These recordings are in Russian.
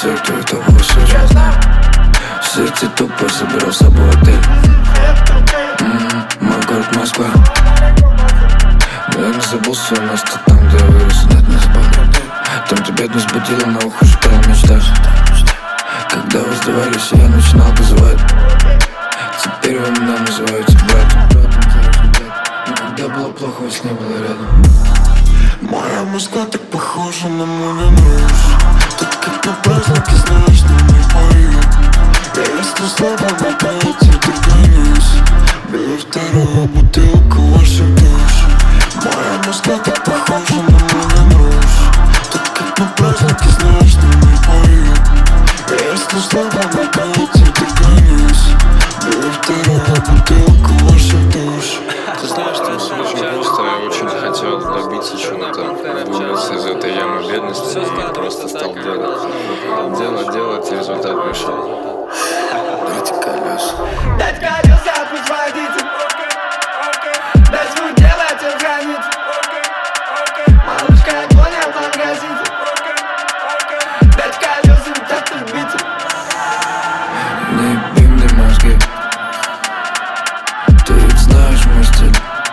все, кто этого слышал. Сыти тупо собирал с собой отель. Мой город Москва. Но я не забыл свое место там, где я вырос, нет, не забыл. Там тебя бедность будила, на ухо шептала мечтать. Когда вы сдавались, я начинал газовать. Теперь вы меня называете братом. Но когда было плохо, вас не было рядом. Моя Москва так похожа на Мулен Руж. Так как на празднике, знаешь, но не пою. Я если слабо могу, я догонюсь. Беру вторую бутылку ваших душ. Моя Москва так похожа на Мулен Руж. Так как на празднике, знаешь, но не пою. Я если слабо могу, я догонюсь. Беру вторую бутылку ваших душ. Ты знаешь, там все очень просто. Я очень хотел добиться чего-то, выбраться из этой ямы бедности и просто стал делать. Делать, и результат пришел. Дайте колес. Дать колеса, пусть водитель. Дай свое дело, тебя хранит. Малышка, огонь, я погаситель. Дать колеса, так ты любитель. Не еби мне мозги. Ты ведь знаешь мой стиль.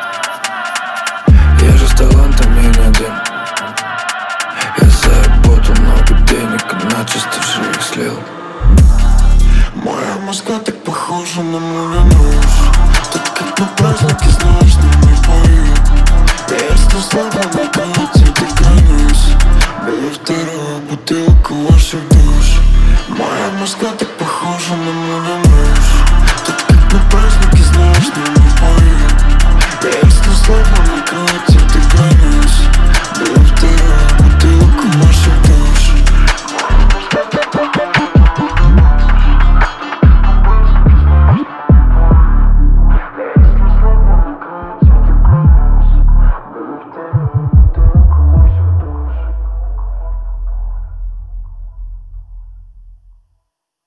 Я же с талантом, я не один. Я заработал много денег, иначе стажи их слил. Моя Москва так похожа на Мулен Руж. Так как на празднике, знаешь, но не пою. Я если слабо могу, я догонюсь. Беру вторую бутылку ваших душ. Моя Москва так похожа на Мулен Руж. Так как на празднике, знаешь, но не пою.